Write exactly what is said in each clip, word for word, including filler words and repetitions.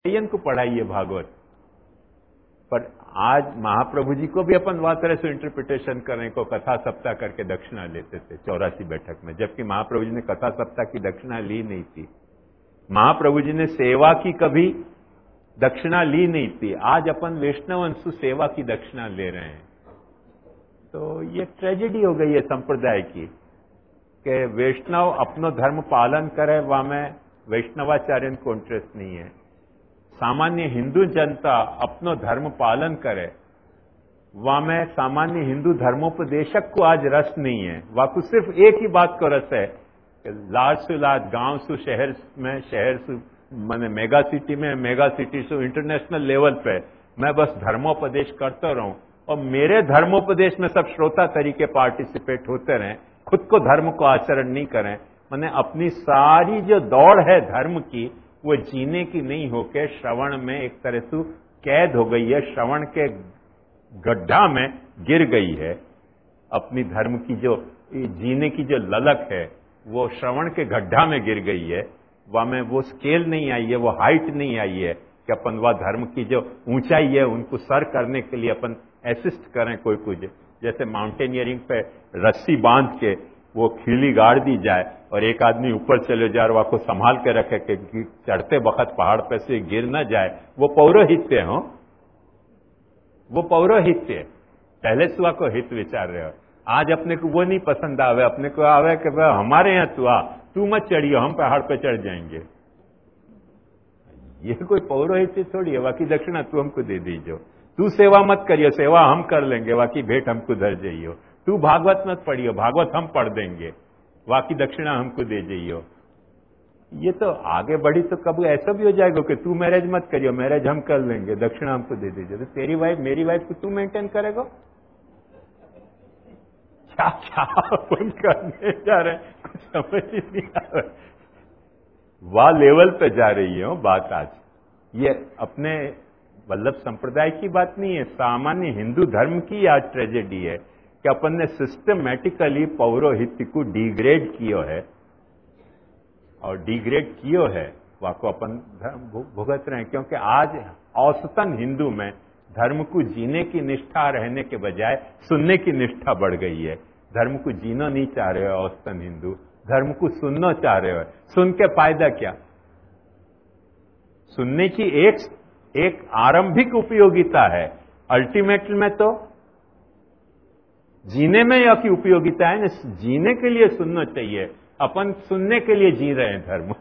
जैन को पढ़ाइए भागवत। पर आज महाप्रभु जी को भी अपन वहां तरह से इंटरप्रिटेशन करने को कथा सप्ताह करके दक्षिणा लेते थे चौरासी बैठक में, जबकि महाप्रभु जी ने कथा सप्ताह की दक्षिणा ली नहीं थी। महाप्रभु जी ने सेवा की कभी दक्षिणा ली नहीं थी। आज अपन वैष्णव अंशु सेवा की दक्षिणा ले रहे हैं। तो ये ट्रेजेडी हो गई है संप्रदाय की कि वैष्णव अपनो धर्म पालन करे, वहां में वैष्णवाचार्य को इंटरेस्ट नहीं है। सामान्य हिंदू जनता अपनो धर्म पालन करे, वहां में सामान्य हिंदू धर्मोपदेशक को आज रस नहीं है। वहां को सिर्फ एक ही बात को रस है कि लाज सु लाज, गांव सु शहर में, शहर सु मैंने मेगा सिटी में, मेगा सिटी सु इंटरनेशनल लेवल पे मैं बस धर्मोपदेश करता रहूं और मेरे धर्मोपदेश में सब श्रोता तरीके पार्टिसिपेट होते रहें, खुद को धर्म को आचरण नहीं करें। मैंने अपनी सारी जो दौड़ है धर्म की वो जीने की नहीं होके श्रवण में एक तरह से कैद हो गई है, श्रवण के गड्ढा में गिर गई है। अपनी धर्म की जो जीने की जो ललक है वो श्रवण के गड्ढा में गिर गई है। वहां में वो स्केल नहीं आई है, वो हाइट नहीं आई है कि अपन वह धर्म की जो ऊंचाई है उनको सर करने के लिए अपन असिस्ट करें कोई कुछ। जैसे माउंटेनियरिंग पे रस्सी बांध के वो खीली गाड़ दी जाए और एक आदमी ऊपर चले जाए और वहां को संभाल के रखे कि चढ़ते वक्त पहाड़ पे से गिर न जाए, वो पौरोहित्य हो, वो पौरोहित्य। पहले सुआ को हित विचार रहे हो, आज अपने को वो नहीं पसंद आवे, अपने को आवे कि भाई हमारे यहाँ तू आ, तू मत चढ़ियो, हम पहाड़ पे चढ़ जाएंगे। ये कोई पौरोहित्य थोड़ी है। बाकी दक्षिणा तू हमको दे दीजियो, तू सेवा मत करियो, सेवा हम कर लेंगे, बाकी भेंट हमको धर जाइयो। तू भागवत मत पढ़ियो, भागवत हम पढ़ देंगे, बाकी दक्षिणा हमको दे जाइयो। ये तो आगे बढ़ी तो कभी ऐसा भी हो जाएगा कि तू मैरिज मत करियो, मैरिज हम कर लेंगे, दक्षिणा हमको दे दीजिए। तो तेरी वाइफ मेरी वाइफ को तू मेंटेन करेगा? क्या क्या अपन करने जा रहे हैं, कुछ समझ ही नहीं आ रहा। वह लेवल पे जा रही है बात आज। ये अपने वल्लभ संप्रदाय की बात नहीं है, सामान्य हिंदू धर्म की आज ट्रेजेडी है कि अपन ने सिस्टमेटिकली पौरोहित्य को डिग्रेड कियो है और डिग्रेड कियो है वह को अपन भुगत रहे हैं। क्योंकि आज औसतन हिंदू में धर्म को जीने की निष्ठा रहने के बजाय सुनने की निष्ठा बढ़ गई है। धर्म को जीना नहीं चाह रहे हो औसतन हिंदू, धर्म को सुनना चाह रहे हो। सुन के फायदा क्या? सुनने की एक एक आरंभिक उपयोगिता है, अल्टीमेट में तो जीने में या की उपयोगिता है ना। जीने के लिए सुनना चाहिए, अपन सुनने के लिए जी रहे हैं धर्म।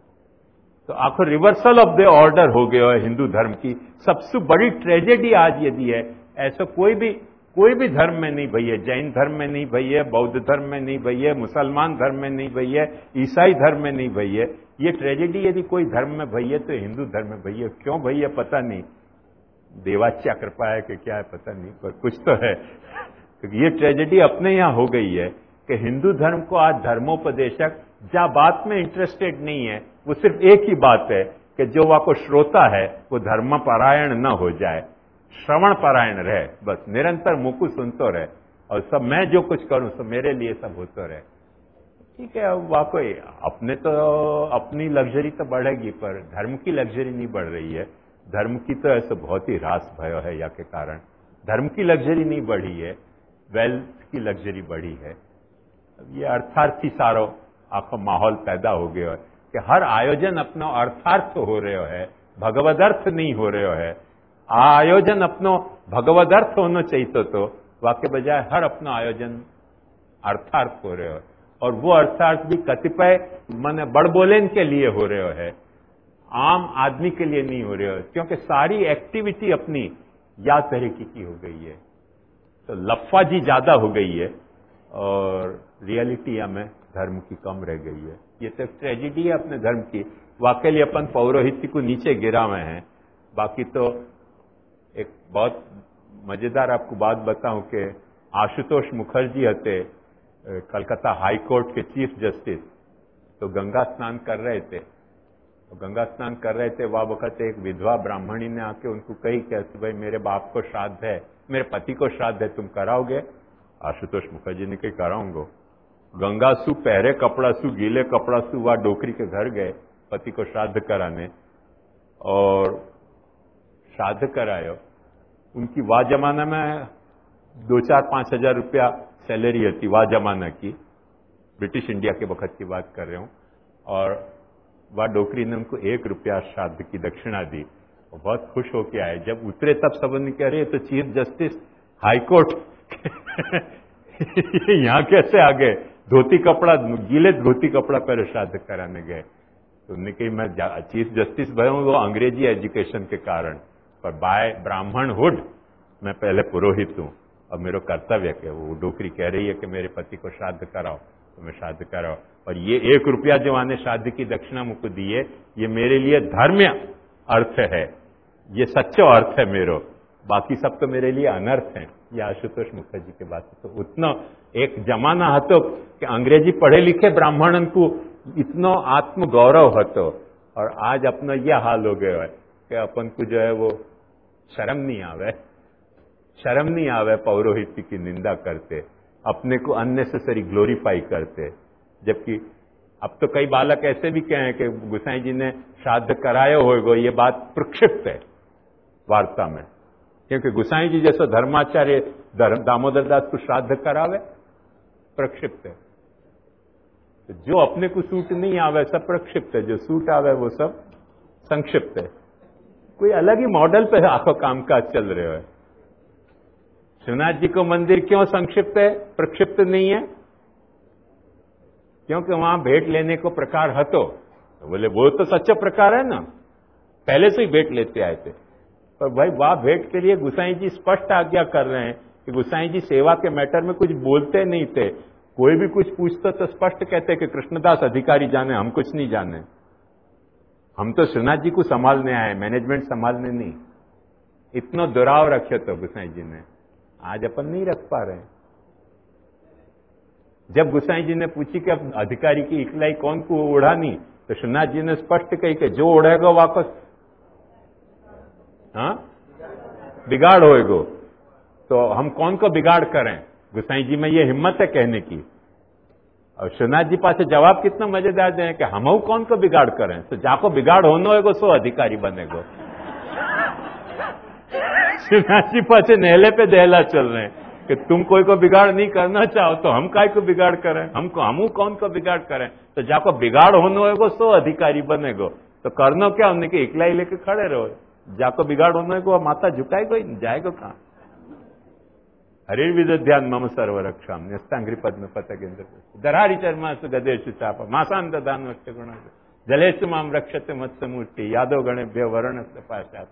तो आखिर रिवर्सल ऑफ द ऑर्डर हो गया है हिंदू धर्म की। सबसे बड़ी ट्रेजेडी आज यदि है, ऐसा कोई भी कोई भी धर्म में नहीं भई है, जैन धर्म में नहीं भई है, बौद्ध धर्म में नहीं भई है, मुसलमान धर्म में नहीं भई है, ईसाई धर्म में नहीं भई है। ये ट्रेजेडी यदि कोई धर्म में भई है तो हिंदू धर्म में भई है। क्यों भई है पता नहीं, देवाच्या कृपा है कि क्या है पता नहीं, पर कुछ तो है। ये ट्रेजेडी अपने यहां हो गई है कि हिंदू धर्म को आज धर्मोपदेशक जहां बात में इंटरेस्टेड नहीं है, वो सिर्फ एक ही बात है कि जो वहां को श्रोता है वो धर्मपरायण न हो जाए, श्रवण परायण रहे, बस निरंतर मुंह को सुनते रहे और सब मैं जो कुछ करूं सब मेरे लिए सब होते रहे। ठीक है, वहां कोई अपने तो अपनी लग्जरी तो बढ़ेगी पर धर्म की लग्जरी नहीं बढ़ रही है। धर्म की तो ऐसा बहुत ही ह्रास भयो है या के कारण धर्म की लग्जरी नहीं बढ़ी है, वेल्थ की लग्जरी बढ़ी है। ये अर्थार्थी सारो आपका माहौल पैदा हो गया है कि हर आयोजन अपना अर्थार्थ हो रहे है, भगवदर्थ नहीं हो रहे है। आयोजन अपनो भगवदर्थ होना चाहिए तो, तो वाक्य बजाय हर अपना आयोजन अर्थार्थ हो रहे हो और वो अर्थार्थ भी कतिपय माने बड़बोलेन के लिए हो रहे है, आम आदमी के लिए नहीं हो रहे हो। क्योंकि सारी एक्टिविटी अपनी या तरीके की हो गई है, तो लफ्फाजी ज्यादा हो गई है और रियलिटी हमें धर्म की कम रह गई है। ये तो ट्रेजिडी है अपने धर्म की। वाकई लिए अपन पौरोहित्य को नीचे गिरा हुए हैं। बाकी तो एक बहुत मजेदार आपको बात बताऊं कि आशुतोष मुखर्जी हते कलकत्ता हाई कोर्ट के चीफ जस्टिस, तो गंगा स्नान कर रहे थे। तो गंगा स्नान कर रहे थे, वह वक्त एक विधवा ब्राह्मणी ने आके उनको कही कि भाई मेरे बाप को श्राद्ध है, मेरे पति को श्राद्ध है, तुम कराओगे? आशुतोष मुखर्जी ने कही कराऊंगो। गंगा सु पहरे कपड़ा सु गीले कपड़ा सु वह डोकरी के घर गए पति को श्राद्ध कराने और श्राद्ध करायो। उनकी वाह जमाना में दो चार पांच हजार रुपया सैलरी होती, वाह जमाना की, ब्रिटिश इंडिया के वक्त की बात कर रहा हूं। और वह डोकरी ने उनको एक रुपया श्राद्ध की दक्षिणा दी, और बहुत खुश होके आए। जब उतरे तब सबने कह रहे तो चीफ जस्टिस हाईकोर्ट यहां कैसे आ गए, धोती कपड़ा, गीले धोती कपड़ा पहले श्राद्ध कराने गए। तो उन्होंने कही मैं चीफ जस्टिस भय हूं वो अंग्रेजी एजुकेशन के कारण, पर बाय ब्राह्मण हुड मैं पहले पुरोहित हूं और मेरा कर्तव्य है। वो डोकरी कह रही है कि मेरे पति को श्राद्ध कराओ, तो मैं श्राद्ध कराओ। और ये एक रुपया जो आने श्राद्ध की दक्षिणा मुझको दिए, ये मेरे लिए धर्म्य अर्थ है, ये सच्चो अर्थ है मेरो, बाकी सब तो मेरे लिए अनर्थ है। ये आशुतोष मुखर्जी की बात है। तो उतना एक जमाना हतो कि अंग्रेजी पढ़े लिखे ब्राह्मणन को इतना आत्म गौरव हतो, और आज अपना यह हाल हो गया है कि अपन को जो है वो शर्म नहीं आवे, शर्म नहीं आवे पौरोहित्य की निंदा करते, अपने को अननेसेसरी ग्लोरीफाई करते। जबकि अब तो कई बालक ऐसे भी कहे कि गुसाई जी ने श्राद्ध कराया होगा, ये बात प्रक्षिप्त है वार्ता में, क्योंकि गुसाई जी जैसा धर्माचार्य दामोदर दास को श्राद्ध करावे, प्रक्षिप्त है। तो जो अपने को सूट नहीं आवे सब प्रक्षिप्त है, जो सूट आवे वो सब संक्षिप्त है। कोई अलग ही मॉडल पे आखो कामकाज चल रहे हो। शिवनाथ जी को मंदिर क्यों संक्षिप्त है, प्रक्षिप्त नहीं है? क्योंकि वहां भेंट लेने को प्रकार हतो। तो बोले वो तो सच्चा प्रकार है ना, पहले से ही भेंट लेते आए थे। पर भाई वाह भेंट के लिए गुसाई जी स्पष्ट आज्ञा कर रहे हैं कि गुसाई जी सेवा के मैटर में कुछ बोलते नहीं थे, कोई भी कुछ पूछता तो स्पष्ट कहते कि कृष्णदास अधिकारी जाने, हम कुछ नहीं जाने, हम तो शिवनाथ जी को संभालने आए, मैनेजमेंट संभालने नहीं। इतना दुराव रखे तो गुसाई जी ने, आज अपन नहीं रख पा रहे हैं। जब गुसाई जी ने पूछी कि अब अधिकारी की इकलाई कौन को उड़ानी, तो शिवनाथ जी ने स्पष्ट कही कि जो उड़ेगा वापस हाँ बिगाड़ होएगो, तो हम कौन को बिगाड़ करें? गुसाई जी में ये हिम्मत है कहने की। और शिवनाथ जी पास जवाब कितना मजेदार दें कि हम कौन को बिगाड़ करें, तो जाको बिगाड़ होना होएगो सो अधिकारी बनेगो। शिवनाथ जी पास नहले पे दहला चल रहे हैं कि तुम कोई को बिगाड़ नहीं करना चाहो तो हम काय को बिगाड़ करें, हमको हमू कौन को बिगाड़ करें, तो जाको बिगाड़ होना होएगो सो अधिकारी बनेगो। तो करना क्या, हमने कि इकलाई लेके खड़े रहो, जाको बिगाड़ होना होएगो माता झुकाएगो ही जाएगो कहां। हरे विद्यान मम सर्व रक्षा न्यस्तांग्री पद्म पतकेंद्र दरारी चर्मास गदेश चाप मासांत दान गुण जलेश माम रक्षते मत्स्य मूर्ति यादव गणेभ्य वर्ण पाशात।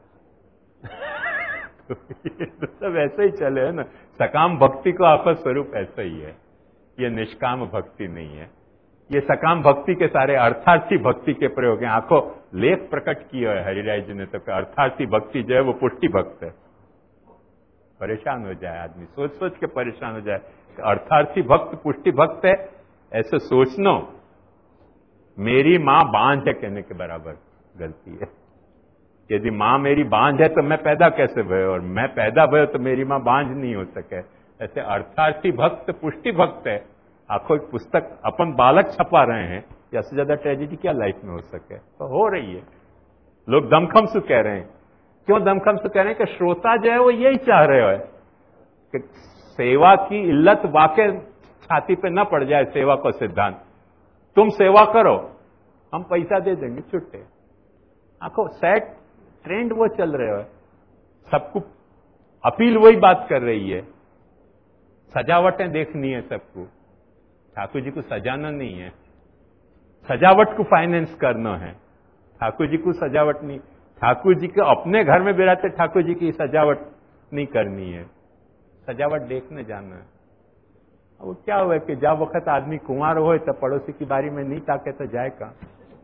तो सब ऐसे ही चले है ना। सकाम भक्ति को आपका स्वरूप ऐसा ही है, ये निष्काम भक्ति नहीं है। ये सकाम भक्ति के सारे अर्थार्थी भक्ति के प्रयोग हैं। आंखों लेख प्रकट किया है हरिराय जी ने, तो अर्थार्थी भक्ति जो है वो पुष्टि भक्त है। परेशान हो जाए आदमी, सोच सोच के परेशान हो जाए। अर्थार्थी भक्त पुष्टि भक्त है, ऐसे सोचना मेरी मां बांझ है कहने के बराबर गलती है। यदि मां मेरी बांझ है तो मैं पैदा कैसे भय, और मैं पैदा भय तो मेरी मां बांझ नहीं हो सके। ऐसे अर्थार्थी भक्त पुष्टि भक्त है। आखो एक पुस्तक अपन बालक छपा रहे हैं, या से ज्यादा ट्रेजेडी क्या लाइफ में हो सके, तो हो रही है। लोग दमखम से कह रहे हैं, क्यों दमखम से कह रहे हैं कि श्रोता जो है वो यही चाह रहे हो कि सेवा की इल्लत वाकई छाती पे न पड़ जाए। सेवा को सिद्धांत, तुम सेवा करो हम पैसा दे देंगे छुट्टे। आखो सेट ट्रेंड वो चल रहे हो, सबको अपील वही बात कर रही है। सजावटें देखनी है सबको, ठाकुर जी को सजाना नहीं है, सजावट को फाइनेंस करना है। ठाकुर जी को सजावट नहीं, ठाकुर जी के अपने घर में बिराते ठाकुर जी की सजावट नहीं करनी है, सजावट देखने जाना है। वो क्या हुआ कि जब वक्त आदमी कुंवार हो तो पड़ोसी की बारी में नहीं ताके तो जाए कहां।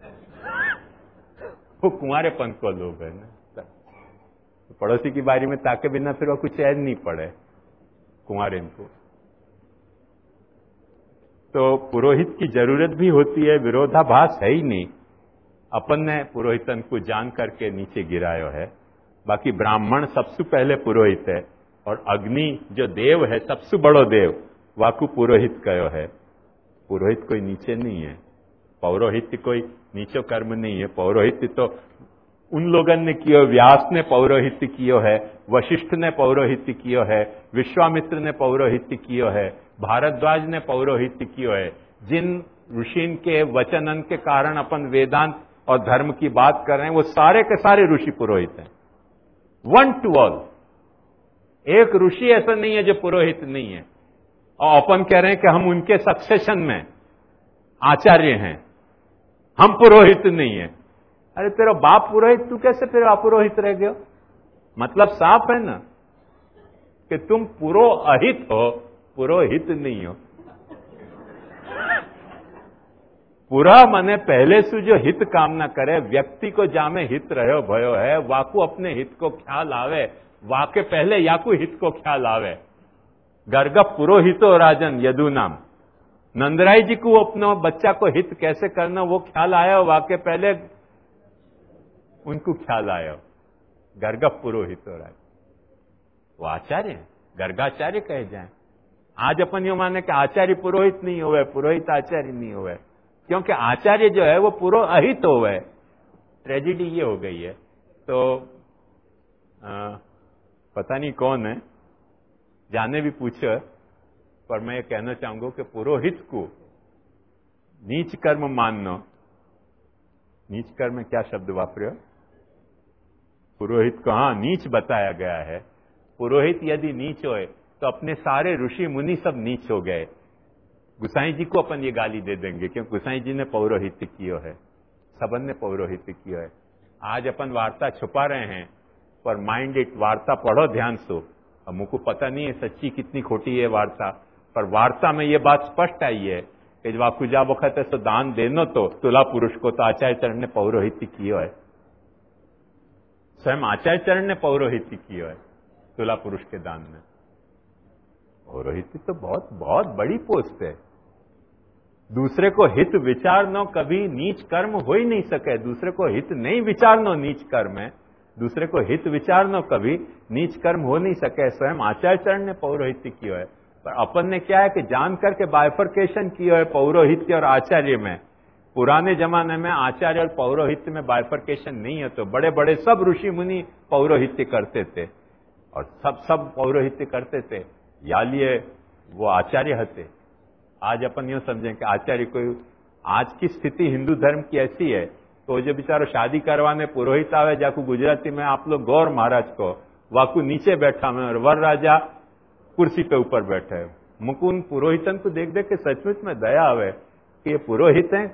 वो कुंवारेपन को लोग है ना, तो पड़ोसी की बारी में ताके बिना फिर वो कुछ चैन नहीं पड़े कुंवारे को। तो पुरोहित की जरूरत भी होती है, विरोधाभास है ही नहीं। अपन ने पुरोहितन को जान करके नीचे गिरायो है। बाकी ब्राह्मण सबसे पहले पुरोहित है, और अग्नि जो देव है सबसे बड़ो देव, वाकु पुरोहित कयो है। पुरोहित कोई नीचे नहीं है, पौरोहित्य कोई नीचो कर्म नहीं है। पौरोहित्य तो उन लोगन ने कियो, व्यास ने पौरोहित्य कियो है, वशिष्ठ ने पौरोहित्य कियो है, विश्वामित्र ने पौरोहित्य कियो है, भारद्वाज ने पौरोहित्य कियो है। जिन ऋषिन के वचनन के कारण अपन वेदांत और धर्म की बात कर रहे हैं, वो सारे के सारे ऋषि पुरोहित हैं, वन टू ऑल। एक ऋषि ऐसा नहीं है जो पुरोहित नहीं है। और अपन कह रहे हैं कि हम उनके सक्सेशन में आचार्य हैं, हम पुरोहित नहीं है। अरे तेरा बाप पुरोहित, तू कैसे फिर अपुरोहित रह गया? मतलब साफ है ना कि तुम पुरोहित हो, पुरोहित नहीं हो। पुरा मने पहले से जो हित कामना करे, व्यक्ति को जामे हित रहो भयो है, वाकू अपने हित को ख्याल आवे, वाके पहले याकू हित को ख्याल आवे। गर्ग पुरोहितो राजन यदु नाम, नंदराई जी को अपना बच्चा को हित कैसे करना वो ख्याल आया, वाके पहले उनको ख्याल आया। गर्ग पुरोहितो राजन, वो आचार्य हैं, गर्गाचार्य कहे जाए। आज अपन यो माने कि आचार्य पुरोहित नहीं होवे, पुरोहित आचार्य नहीं होवे, क्योंकि आचार्य जो है वो पुरोहित होवे। ट्रेजिडी ये हो गई है। तो आ, पता नहीं कौन है, जाने भी पूछो, पर मैं ये कहना चाहूंगा कि पुरोहित को नीच कर्म मानना। नीच कर्म क्या शब्द वापरे? पुरोहित को हाँ नीच बताया गया है। पुरोहित यदि नीच होए तो अपने सारे ऋषि मुनि सब नीच हो गए। गुसाई जी को अपन ये गाली दे देंगे क्योंकि गुसाई जी ने पौरोहित्य किया है, सबन ने पौरोहित्य किया है। आज अपन वार्ता छुपा रहे हैं, पर माइंड इट, वार्ता पढ़ो ध्यान से। अब मुझको पता नहीं है सच्ची कितनी खोटी है वार्ता, पर वार्ता में ये बात स्पष्ट आई है कि जब आपको जा वक्त है तो दान देनो तो तुला पुरुष को तो आचार्य चरण ने पौरोहित्य किया है। स्वयं आचार्य चरण ने पौरोहित्य किया है तुला पुरुष के दान में। पौरोहित्य तो बहुत बहुत बड़ी पोस्ट है। दूसरे को हित विचारनो कभी नीच कर्म हो ही नहीं सके। दूसरे को हित नहीं विचारनो नीच कर्म है, दूसरे को हित विचारनो कभी नीच कर्म हो नहीं सके। स्वयं आचार्य चरण ने पौरोहित्य किया है। पर अपन ने क्या है कि जान करके बाइफर्केशन किया है पौरोहित्य और आचार्य में। पुराने जमाने में आचार्य और पौरोहित्य में बाइफर्केशन नहीं है, तो बड़े बड़े सब ऋषि मुनि पौरोहित्य करते थे और सब सब पौरोहित्य करते थे, या लिए वो आचार्य हते। आज अपन यूं समझें कि आचार्य कोई, आज की स्थिति हिंदू धर्म की ऐसी है तो जो बेचारो शादी करवाने पुरोहित आवे, जाकू गुजराती में आप लोग गौर महाराज को, वाकू नीचे बैठा में और वर राजा कुर्सी पे ऊपर बैठे। मुकुंद पुरोहितन को देख देख के सचमुच में दया आवे कि ये पुरोहित हैं।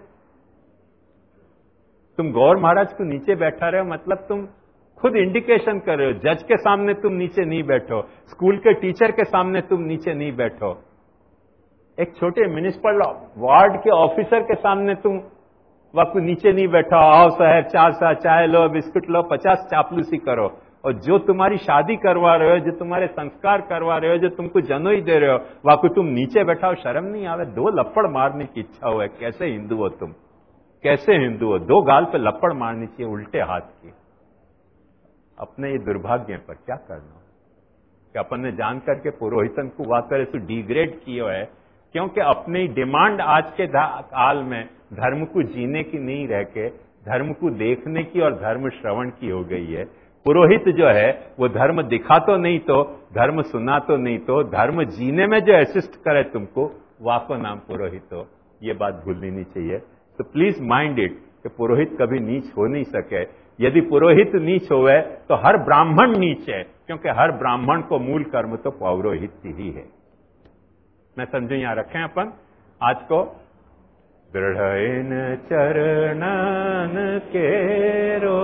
तुम गौर महाराज को नीचे बैठा रहे हो, मतलब तुम खुद इंडिकेशन कर रहे हो। जज के सामने तुम नीचे नहीं बैठो, स्कूल के टीचर के सामने तुम नीचे नहीं बैठो, एक छोटे म्युनिसिपल वार्ड के ऑफिसर के सामने तुम वक्त नीचे नहीं बैठो। आओ साहब चार सा चाय लो, बिस्कुट लो, पचास चापलूसी करो। और जो तुम्हारी शादी करवा रहे हो, जो तुम्हारे संस्कार करवा रहे हो, जो तुमको जनोई दे रहे हो, वाकू तुम नीचे बैठाओ। शर्म नहीं आवे? दो लपड़ मारने की इच्छा हो, कैसे हिंदू हो तुम? कैसे हिंदू हो? दो गाल पे लपड़ मारनी चाहिए उल्टे हाथ की। अपने ये दुर्भाग्य पर क्या करना कि अपन ने जान करके पुरोहितन को वाकर से डिग्रेड किया है, क्योंकि अपनी डिमांड आज के काल में धर्म को जीने की नहीं रह के धर्म को देखने की और धर्म श्रवण की हो गई है। पुरोहित जो है वो धर्म दिखा तो नहीं, तो धर्म सुना तो नहीं, तो धर्म जीने में जो असिस्ट करे तुमको, वाको नाम पुरोहित हो। ये बात भूलनी नहीं चाहिए। तो प्लीज माइंड इट कि पुरोहित कभी नीच हो नहीं सके। यदि पुरोहित नीच होवे तो हर ब्राह्मण नीच है, क्योंकि हर ब्राह्मण को मूल कर्म तो पौरोहित्य ही है। मैं समझू यहां रखें अपन आज को। दृढ़ चरणन केरो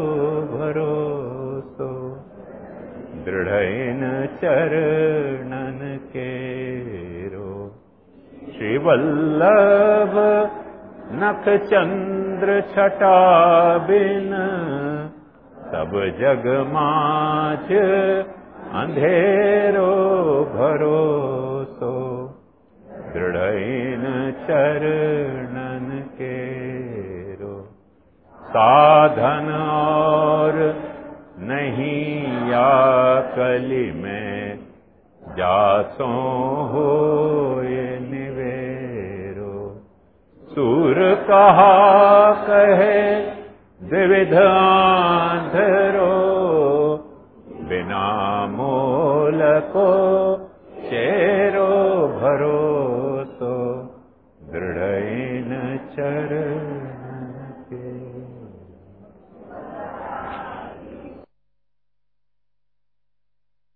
भरोसो, दृढ़ चरणन केरो, श्री वल्लभ नख चंद्र छटा बिन, सब जग माझ अंधेरो भरोसो, दृढ़ चरणन केरो। साधन और नहीं या कली में, जासों होए निवेरो। सूर कहा कहे द्विविध आंधरो बिना मोल को चेरो भरोसो दृढ़ इन चरण के।